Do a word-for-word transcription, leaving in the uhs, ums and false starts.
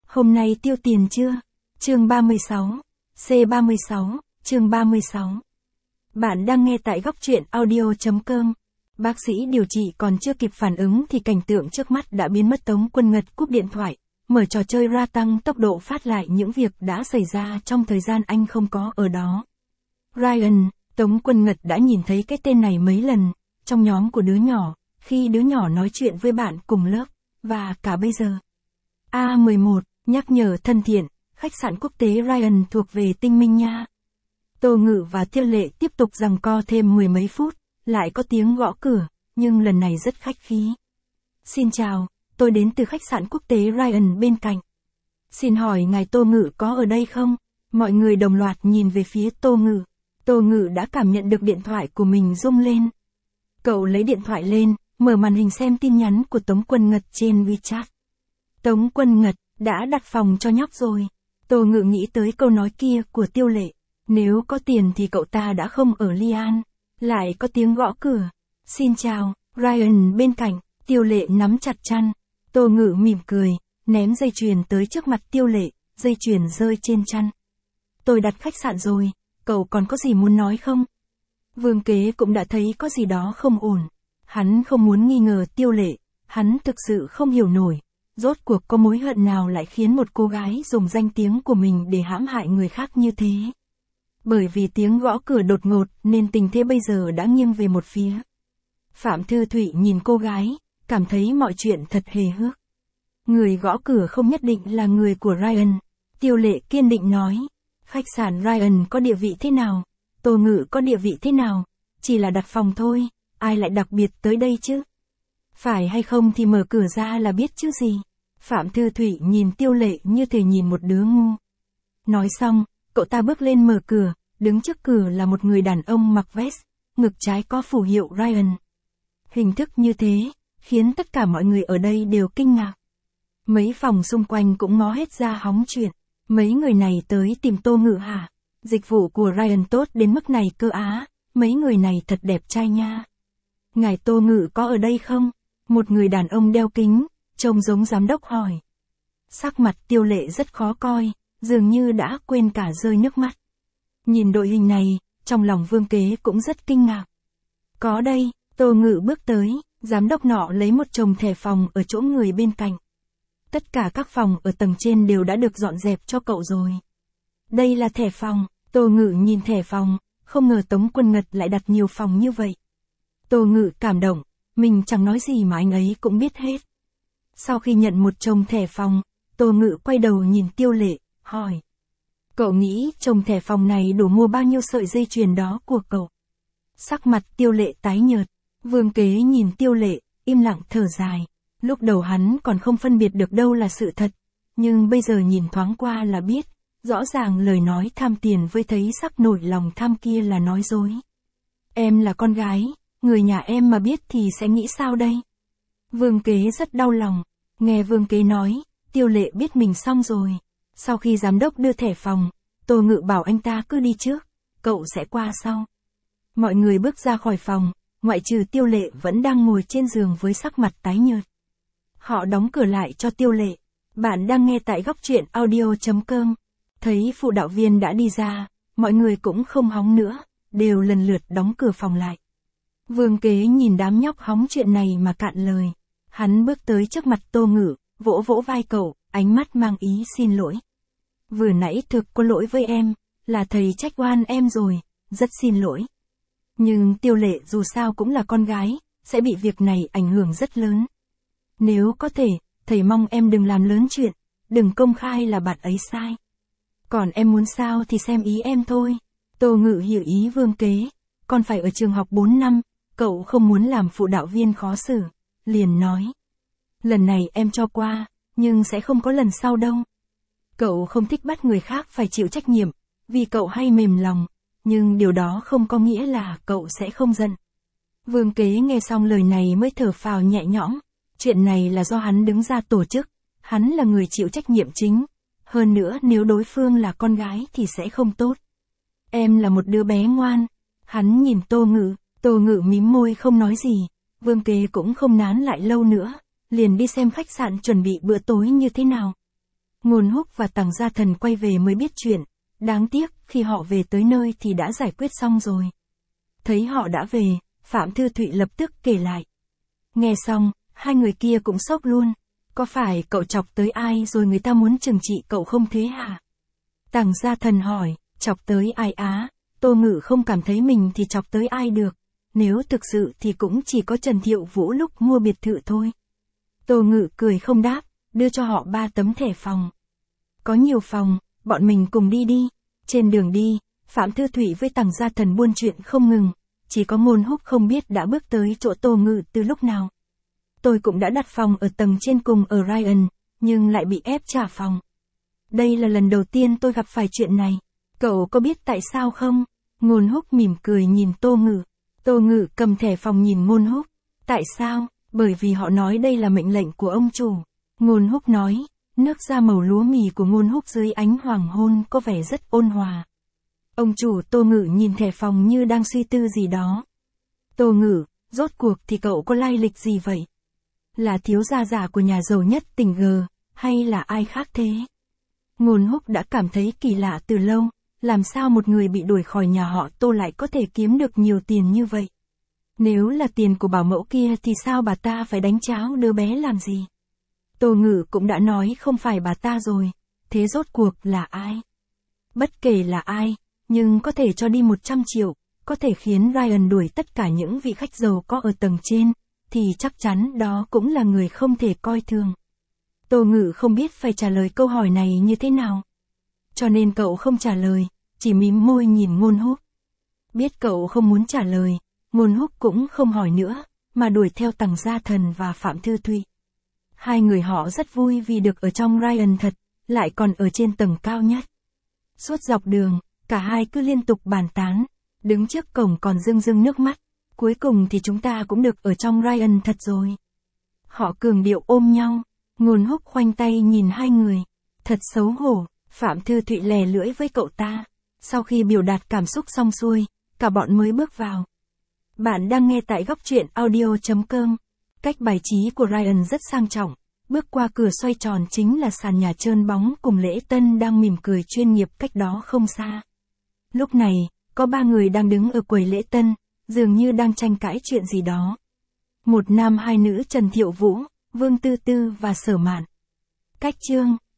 Hôm nay tiêu tiền chưa? Chương ba mươi sáu. C ba mươi sáu, chương ba mươi sáu. Bạn đang nghe tại góc truyện audio chấm com. Bác sĩ điều trị còn chưa kịp phản ứng thì cảnh tượng trước mắt đã biến mất. Tống Quân Ngật cúp điện thoại, mở trò chơi ra tăng tốc độ phát lại những việc đã xảy ra trong thời gian anh không có ở đó. Ryan, Tống Quân Ngật đã nhìn thấy cái tên này mấy lần, trong nhóm của đứa nhỏ, khi đứa nhỏ nói chuyện với bạn cùng lớp, và cả bây giờ. A mười một, nhắc nhở thân thiện, khách sạn quốc tế Ryan thuộc về Tinh Minh nha. Tô Ngự và Tiêu Lệ tiếp tục giằng co thêm mười mấy phút, lại có tiếng gõ cửa, nhưng lần này rất khách khí. Xin chào, tôi đến từ khách sạn quốc tế Ryan bên cạnh. Xin hỏi ngài Tô Ngự có ở đây không? Mọi người đồng loạt nhìn về phía Tô Ngự. Tô Ngự đã cảm nhận được điện thoại của mình rung lên. Cậu lấy điện thoại lên, mở màn hình xem tin nhắn của Tống Quân Ngật trên WeChat. Tống Quân Ngật, đã đặt phòng cho nhóc rồi. Tô Ngự nghĩ tới câu nói kia của Tiêu Lệ. Nếu có tiền thì cậu ta đã không ở Lian. Lại có tiếng gõ cửa. Xin chào, Ryan bên cạnh. Tiêu Lệ nắm chặt chăn. Tô Ngự mỉm cười, ném dây chuyền tới trước mặt Tiêu Lệ, dây chuyền rơi trên chăn. Tôi đặt khách sạn rồi, cậu còn có gì muốn nói không? Vương Kế cũng đã thấy có gì đó không ổn. Hắn không muốn nghi ngờ Tiêu Lệ, hắn thực sự không hiểu nổi. Rốt cuộc có mối hận nào lại khiến một cô gái dùng danh tiếng của mình để hãm hại người khác như thế? Bởi vì tiếng gõ cửa đột ngột nên tình thế bây giờ đã nghiêng về một phía. Phạm Thư Thụy nhìn cô gái, cảm thấy mọi chuyện thật hề hước. Người gõ cửa không nhất định là người của Ryan. Tiêu Lệ kiên định nói. Khách sạn Ryan có địa vị thế nào? Tô Ngự có địa vị thế nào? Chỉ là đặt phòng thôi, ai lại đặc biệt tới đây chứ? Phải hay không thì mở cửa ra là biết chứ gì. Phạm Thư Thụy nhìn Tiêu Lệ như thể nhìn một đứa ngu. Nói xong, cậu ta bước lên mở cửa, đứng trước cửa là một người đàn ông mặc vest, ngực trái có phù hiệu Ryan. Hình thức như thế, khiến tất cả mọi người ở đây đều kinh ngạc. Mấy phòng xung quanh cũng ngó hết ra hóng chuyện. Mấy người này tới tìm Tô Ngự hả? Dịch vụ của Ryan tốt đến mức này cơ á, mấy người này thật đẹp trai nha. Ngài Tô Ngự có ở đây không? Một người đàn ông đeo kính, trông giống giám đốc hỏi. Sắc mặt Tiêu Lệ rất khó coi, dường như đã quên cả rơi nước mắt. Nhìn đội hình này, trong lòng Vương Kế cũng rất kinh ngạc. Có đây, Tô Ngự bước tới, giám đốc nọ lấy một chồng thẻ phòng ở chỗ người bên cạnh. Tất cả các phòng ở tầng trên đều đã được dọn dẹp cho cậu rồi. Đây là thẻ phòng. Tô Ngự nhìn thẻ phòng, không ngờ Tống Quân Ngật lại đặt nhiều phòng như vậy. Tô Ngự cảm động, mình chẳng nói gì mà anh ấy cũng biết hết. Sau khi nhận một chồng thẻ phòng, Tô Ngự quay đầu nhìn Tiêu Lệ, hỏi. Cậu nghĩ chồng thẻ phòng này đủ mua bao nhiêu sợi dây chuyền đó của cậu? Sắc mặt Tiêu Lệ tái nhợt, Vương Kế nhìn Tiêu Lệ, im lặng thở dài. Lúc đầu hắn còn không phân biệt được đâu là sự thật, nhưng bây giờ nhìn thoáng qua là biết, rõ ràng lời nói tham tiền với thấy sắc nổi lòng tham kia là nói dối. Em là con gái, người nhà em mà biết thì sẽ nghĩ sao đây? Vương Kế rất đau lòng, nghe Vương Kế nói, Tiêu Lệ biết mình xong rồi. Sau khi giám đốc đưa thẻ phòng, Tô Ngự bảo anh ta cứ đi trước, cậu sẽ qua sau. Mọi người bước ra khỏi phòng, ngoại trừ Tiêu Lệ vẫn đang ngồi trên giường với sắc mặt tái nhợt. Họ đóng cửa lại cho Tiêu Lệ. Bạn đang nghe tại góc truyện audio chấm com. Thấy phụ đạo viên đã đi ra, mọi người cũng không hóng nữa, đều lần lượt đóng cửa phòng lại. Vương Kế nhìn đám nhóc hóng chuyện này mà cạn lời. Hắn bước tới trước mặt Tô Ngự, vỗ vỗ vai cậu, ánh mắt mang ý xin lỗi. Vừa nãy thực có lỗi với em, là thầy trách oan em rồi, rất xin lỗi. Nhưng Tiêu Lệ dù sao cũng là con gái, sẽ bị việc này ảnh hưởng rất lớn. Nếu có thể, thầy mong em đừng làm lớn chuyện, đừng công khai là bạn ấy sai. Còn em muốn sao thì xem ý em thôi. Tô Ngự hiểu ý Vương Kế, con phải ở trường học bốn năm, cậu không muốn làm phụ đạo viên khó xử, liền nói. Lần này em cho qua, nhưng sẽ không có lần sau đâu. Cậu không thích bắt người khác phải chịu trách nhiệm, vì cậu hay mềm lòng, nhưng điều đó không có nghĩa là cậu sẽ không giận. Vương Kế nghe xong lời này mới thở phào nhẹ nhõm. Chuyện này là do hắn đứng ra tổ chức, hắn là người chịu trách nhiệm chính. Hơn nữa nếu đối phương là con gái thì sẽ không tốt. Em là một đứa bé ngoan. Hắn nhìn Tô Ngự, Tô Ngự mím môi không nói gì. Vương Kế cũng không nán lại lâu nữa, liền đi xem khách sạn chuẩn bị bữa tối như thế nào. Ngôn Húc và Tằng Gia Thần quay về mới biết chuyện, đáng tiếc khi họ về tới nơi thì đã giải quyết xong rồi. Thấy họ đã về, Phạm Thư Thụy lập tức kể lại. Nghe xong, hai người kia cũng sốc luôn. Có phải cậu chọc tới ai rồi người ta muốn trừng trị cậu không thế hả? Tằng Gia Thần hỏi, chọc tới ai á? Tô Ngự không cảm thấy mình thì chọc tới ai được. Nếu thực sự thì cũng chỉ có Trần Thiệu Vũ lúc mua biệt thự thôi. Tô Ngự cười không đáp, đưa cho họ ba tấm thẻ phòng. Có nhiều phòng, bọn mình cùng đi đi. Trên đường đi, Phạm Thư Thụy với Tằng Gia Thần buôn chuyện không ngừng. Chỉ có Ngôn Húc không biết đã bước tới chỗ Tô Ngự từ lúc nào. Tôi cũng đã đặt phòng ở tầng trên cùng ở Ryan, nhưng lại bị ép trả phòng. Đây là lần đầu tiên tôi gặp phải chuyện này. Cậu có biết tại sao không? Ngôn Húc mỉm cười nhìn Tô Ngự. Tô Ngự cầm thẻ phòng nhìn Ngôn Húc. Tại sao? Bởi vì họ nói đây là mệnh lệnh của ông chủ. Ngôn Húc nói, nước da màu lúa mì của Ngôn Húc dưới ánh hoàng hôn có vẻ rất ôn hòa. Ông chủ Tô Ngự nhìn thẻ phòng như đang suy tư gì đó. Tô Ngự, rốt cuộc thì cậu có lai lịch gì vậy? Là thiếu gia giả của nhà giàu nhất tỉnh G, hay là ai khác thế? Ngôn Húc đã cảm thấy kỳ lạ từ lâu, làm sao một người bị đuổi khỏi nhà họ Tô lại có thể kiếm được nhiều tiền như vậy? Nếu là tiền của bảo mẫu kia thì sao bà ta phải đánh cháo đứa bé làm gì? Tô Ngự cũng đã nói không phải bà ta rồi, thế rốt cuộc là ai? Bất kể là ai, nhưng có thể cho đi một trăm triệu, có thể khiến Ryan đuổi tất cả những vị khách giàu có ở tầng trên, thì chắc chắn đó cũng là người không thể coi thường. Tô Ngự không biết phải trả lời câu hỏi này như thế nào. Cho nên cậu không trả lời, chỉ mím môi nhìn Ngôn Húc. Biết cậu không muốn trả lời, Ngôn Húc cũng không hỏi nữa, mà đuổi theo Tằng Gia Thần và Phạm Thư Thụy. Hai người họ rất vui vì được ở trong Ryan thật, lại còn ở trên tầng cao nhất. Suốt dọc đường, cả hai cứ liên tục bàn tán, đứng trước cổng còn rưng rưng nước mắt. Cuối cùng thì chúng ta cũng được ở trong Ryan thật rồi. Họ cường điệu ôm nhau, Ngôn Húc khoanh tay nhìn hai người. Thật xấu hổ, Phạm Thư Thụy lè lưỡi với cậu ta. Sau khi biểu đạt cảm xúc xong xuôi, cả bọn mới bước vào. Bạn đang nghe tại góc truyện audio chấm com. Cách bài trí của Ryan rất sang trọng. Bước qua cửa xoay tròn chính là sàn nhà trơn bóng cùng Lễ Tân đang mỉm cười chuyên nghiệp cách đó không xa. Lúc này, có ba người đang đứng ở quầy Lễ Tân, dường như đang tranh cãi chuyện gì đó. Một nam hai nữ Trần Thiệu Vũ, Vương Tư Tư và Sở Mạn. Cách chương